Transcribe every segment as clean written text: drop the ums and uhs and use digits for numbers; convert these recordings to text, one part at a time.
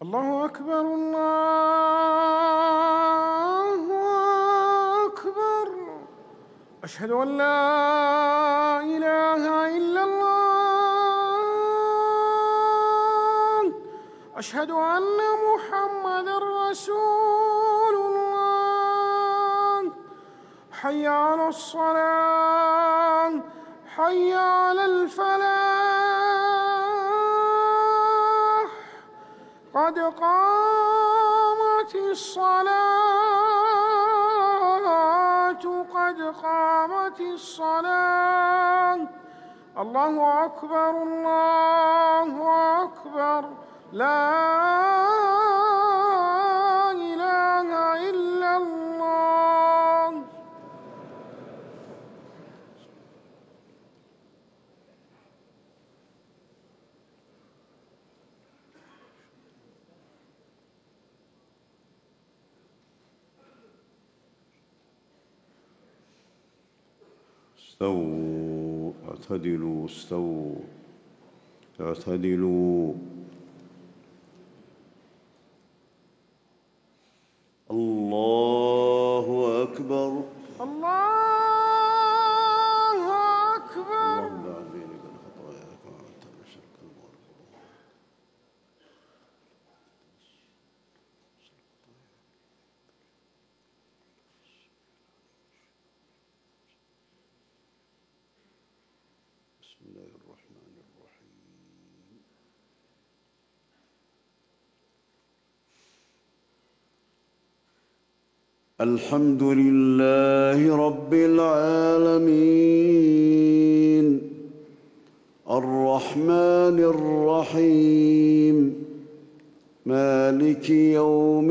الله أكبر الله أكبر. أشهد أن لا إله إلا الله. أشهد أن محمدًا رسول الله. حي على الصلاة، حي على الفلاح، قد قامت الصلاة، قد قامت الصلاة. الله أكبر الله أكبر. لا إله إلا الله. استووا، اعتدلوا، استووا، اعتدلوا. الله أكبر. الله أكبر. اللهم اعفني من خطاياك وأنت من شرك المغفور. بسم الله الرحمن الرحيم. الحمد لله رب العالمين، الرحمن الرحيم، مالك يوم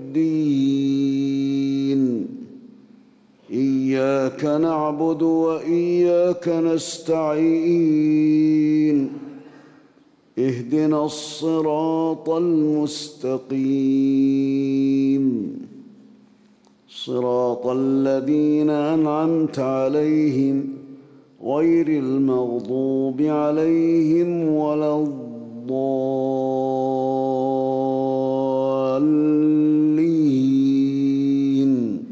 الدين. إياك نعبد وإياك نستعين. اهدنا الصراط المستقيم، صراط الذين أنعمت عليهم غير المغضوب عليهم ولا الضالين.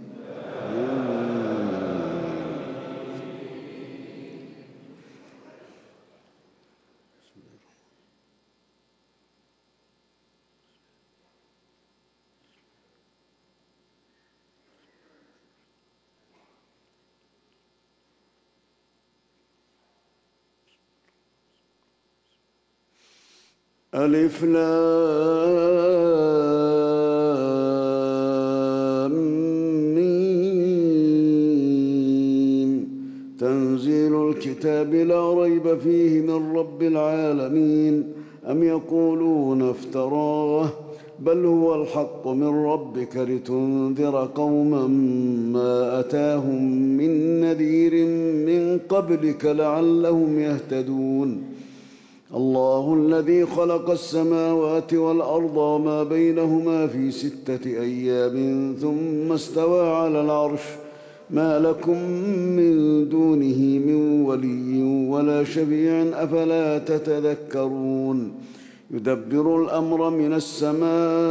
ألف لام ميم. تنزيل الكتاب لا ريب فيه من رب العالمين. أم يقولون افتراه، بل هو الحق من ربك لتنذر قوما ما أتاهم من نذير من قبلك لعلهم يهتدون. الله الذي خلق السماوات والأرض وما بينهما في 6 أيام ثم استوى على العرش. ما لكم من دونه من ولي ولا شفيع أفلا تتذكرون. يدبر الأمر من السماء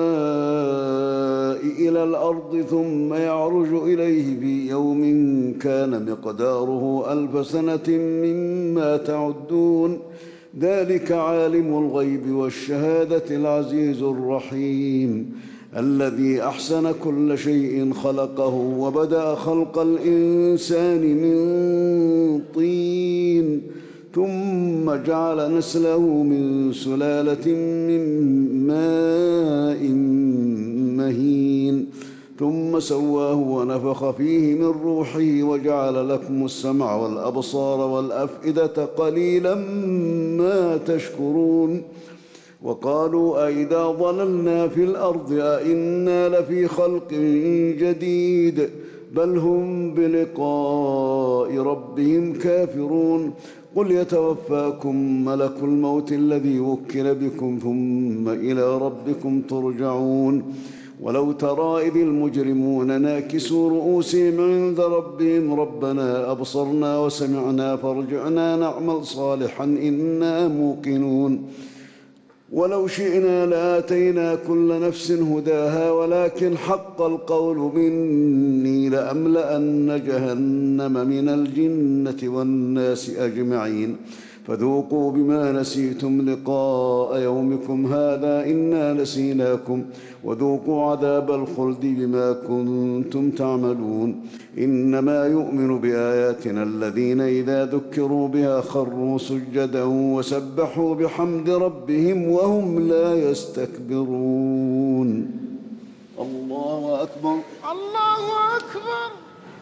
إلى الأرض ثم يعرج إليه في يوم كان مقداره 1000 سنة مما تعدون. ذلك عالم الغيب والشهادة العزيز الرحيم، الذي أحسن كل شيء خلقه وبدأ خلق الإنسان من طين ثم جعل نسله من سلالة من ماء مهين ثم سواه ونفخ فيه من روحه وجعل لكم السمع والأبصار والأفئدة قليلا ما تشكرون. وقالوا أئذا ضللنا في الأرض أئنا لفي خلق جديد بل هم بلقاء ربهم كافرون. قل يتوفاكم ملك الموت الذي وكل بكم ثم إلى ربكم ترجعون. ولو ترى إذ المجرمون ناكسوا رؤوسهم عند ربهم ربنا أبصرنا وسمعنا فارجعنا نعمل صالحا إنا موقنون. ولو شئنا لآتينا كل نفس هداها ولكن حق القول مني لأملأن جهنم من الجنة والناس أجمعين فذوقوا بما نسيتم لقاء يومكم هذا إنا نسيناكم وذوقوا عذاب الخلد بما كنتم تعملون إنما يؤمن بآياتنا الذين إذا ذكروا بها خروا سجدا وسبحوا بحمد ربهم وهم لا يستكبرون. الله أكبر. الله أكبر.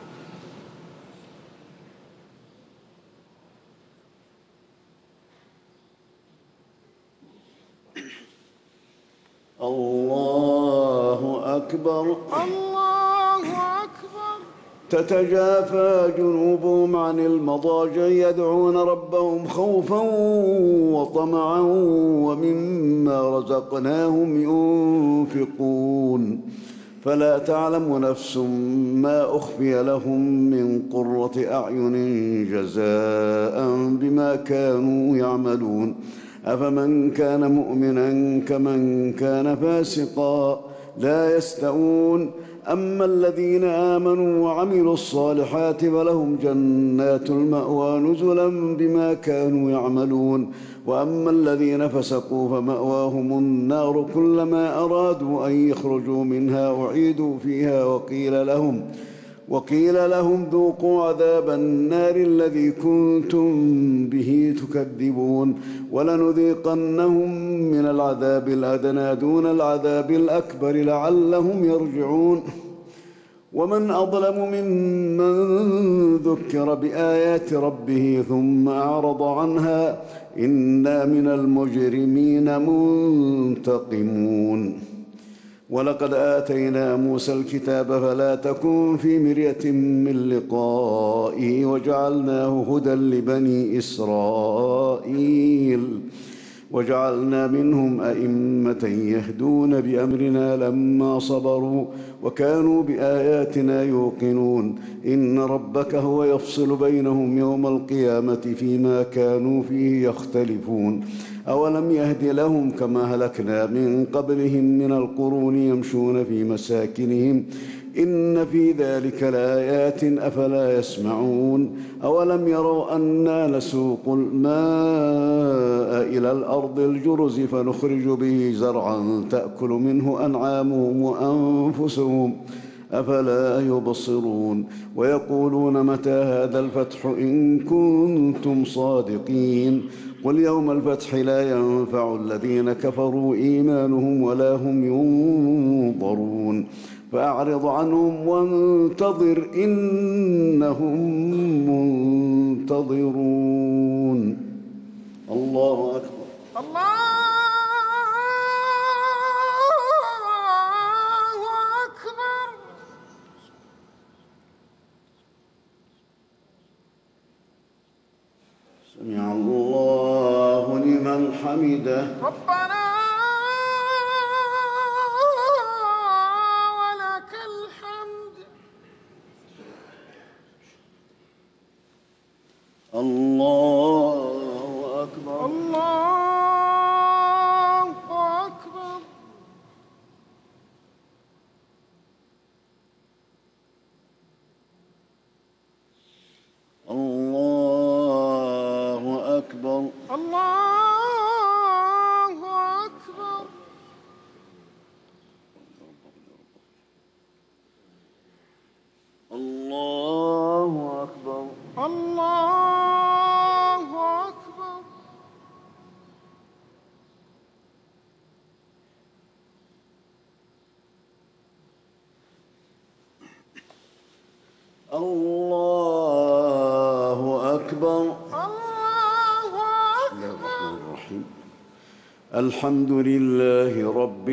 الله أكبر. الله أكبر. تتجافى جنوبهم عن المضاجع يدعون ربهم خوفا وطمعا ومما رزقناهم ينفقون فلا تعلم نفس ما أخفي لهم من قرة أعين جزاء بما كانوا يعملون أفمن كان مؤمنا كمن كان فاسقا لا يستوون أما الذين آمنوا وعملوا الصالحات فلهم جنات المأوى نزلا بما كانوا يعملون وأما الذين فسقوا فمأواهم النار كلما أرادوا أن يخرجوا منها أعيدوا فيها وقيل لهم ذوقوا عذاب النار الذي كنتم به تكذبون ولنذيقنهم من العذاب الأدنى دون العذاب الأكبر لعلهم يرجعون ومن أظلم ممن ذكر بآيات ربه ثم أعرض عنها إنا من المجرمين منتقمون ولقد آتينا موسى الكتاب فلا تكن في مرية من لقائه وجعلناه هدى لبني إسرائيل وجعلنا منهم أئمة يهدون بأمرنا لما صبروا وكانوا بآياتنا يوقنون إن ربك هو يفصل بينهم يوم القيامة فيما كانوا فيه يختلفون أولم يهد لهم كما هلكنا من قبلهم من القرون يمشون في مساكنهم إن في ذلك لآيات أفلا يسمعون أولم يروا أنا نسوق الماء إلى الأرض الجرز فنخرج به زرعا تأكل منه أنعامهم وأنفسهم أفلا يبصرون ويقولون متى هذا الفتح إن كنتم صادقين قل يوم الفتح لا ينفع الذين كفروا إيمانهم ولا هم ينظرون فأعرض عنهم وانتظر إنهم منتظرون. الله أكبر. الله أكبر. سمع الله لمن حمده. ربنا ولك الحمد. الله أكبر. الله أكبر. الله أكبر. الله أكبر. الله أكبر. الله أكبر. الله أكبر. الله بسم الله الرحمن الرحيم الحمد لله رب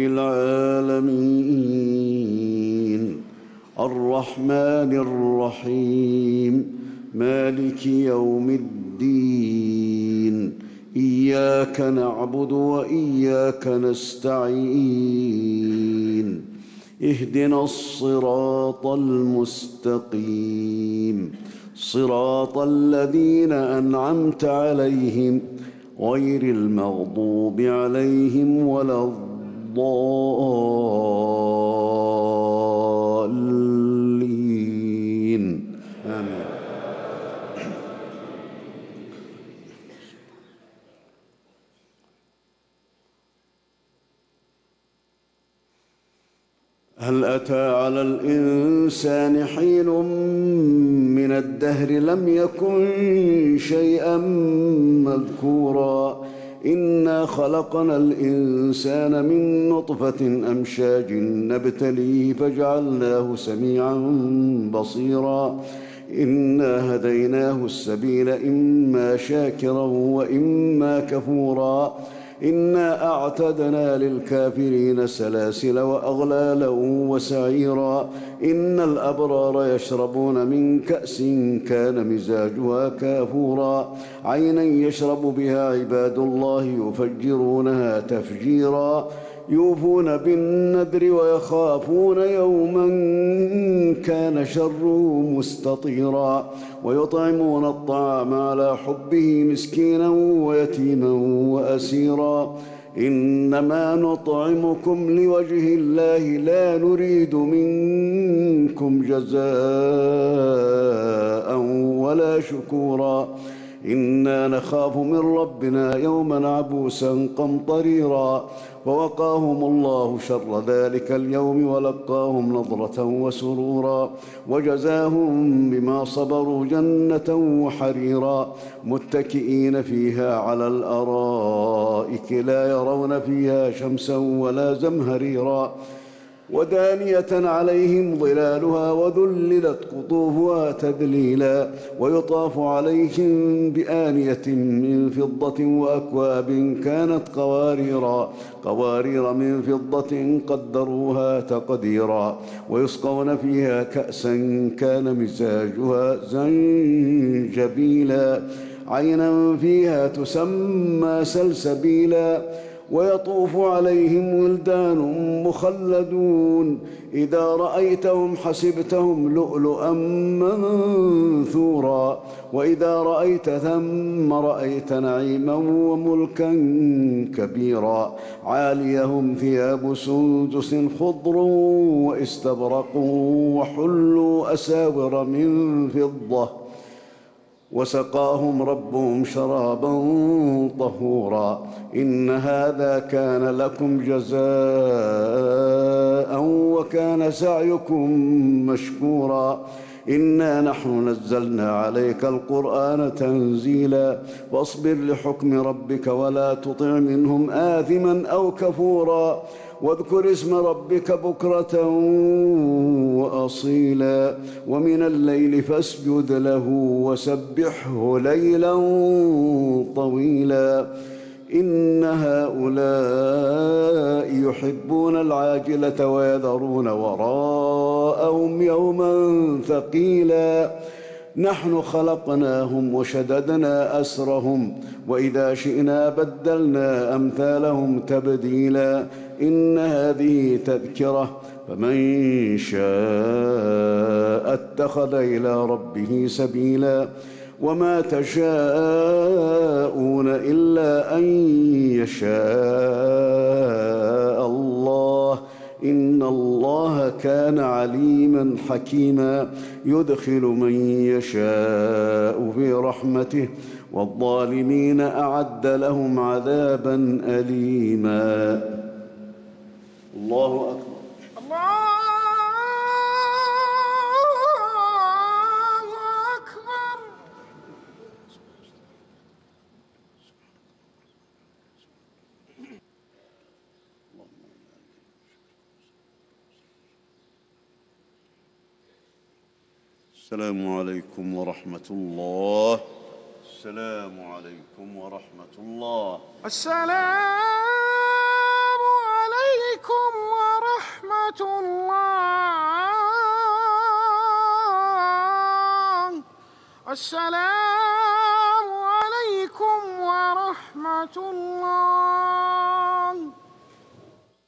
العالمين الرحمن الرحيم مالك يوم الدين إياك نعبد وإياك نستعين اهدنا الصراط المستقيم صراط الذين أنعمت عليهم غير المغضوب عليهم ولا الضالين آمين. هل أتى على الإنسان حين من الدهر لم يكن شيئا مذكورا إنا خلقنا الإنسان من نطفة أمشاج نبتليه فجعلناه سميعا بصيرا إنا هديناه السبيل إما شاكرا وإما كفورا إنا أعتدنا للكافرين سلاسل وأغلالا وسعيرا إن الأبرار يشربون من كأس كان مزاجها كافورا عينا يشرب بها عباد الله يفجرونها تفجيرا يوفون بالنذر ويخافون يوما كان شره مستطيرا ويطعمون الطعام على حبه مسكينا ويتيما وأسيرا إنما نطعمكم لوجه الله لا نريد منكم جزاء ولا شكورا إنا نخاف من ربنا يوما عبوسا قمطريرا فوقاهم الله شر ذلك اليوم ولقاهم نضرة وسرورا وجزاهم بما صبروا جنة وحريرا متكئين فيها على الأرائك لا يرون فيها شمسا ولا زمهريرا ودانية عليهم ظلالها وذللت قطوفها تذليلا ويطاف عليهم بآنية من فضة وأكواب كانت قوارير من فضة قدروها تقديرا ويسقون فيها كأسا كان مزاجها زنجبيلا عينا فيها تسمى سلسبيلا ويطوف عليهم ولدان مخلدون إذا رأيتهم حسبتهم لؤلؤا منثورا وإذا رأيت ثم رأيت نعيما وملكا كبيرا عاليهم ثياب سندس خضر واستبرق وحلوا أساور من فضة وسقاهم ربهم شرابا طهورا إن هذا كان لكم جزاء وكان سعيكم مشكورا إنا نحن نزلنا عليك القرآن تنزيلا فاصبر لحكم ربك ولا تطع منهم آثما أو كفورا واذكر اسم ربك بكرة وأصيلا ومن الليل فاسجد له وسبحه ليلا طويلا إن هؤلاء يحبون العاجلة ويذرون وراءهم يوما ثقيلا نحن خلقناهم وشددنا أسرهم وإذا شئنا بدلنا أمثالهم تبديلا إن هذه تذكرة فمن شاء اتخذ إلى ربه سبيلا وما تشاءون إلا أن يشاء الله إن الله كان عليما حكيما يدخل من يشاء في رحمته والظالمين أعد لهم عذابا أليما الله أكبر الله أكبر. السلام عليكم ورحمة الله. السلام عليكم ورحمة الله. السلام عليكم ورحمة الله. السلام عليكم ورحمة الله.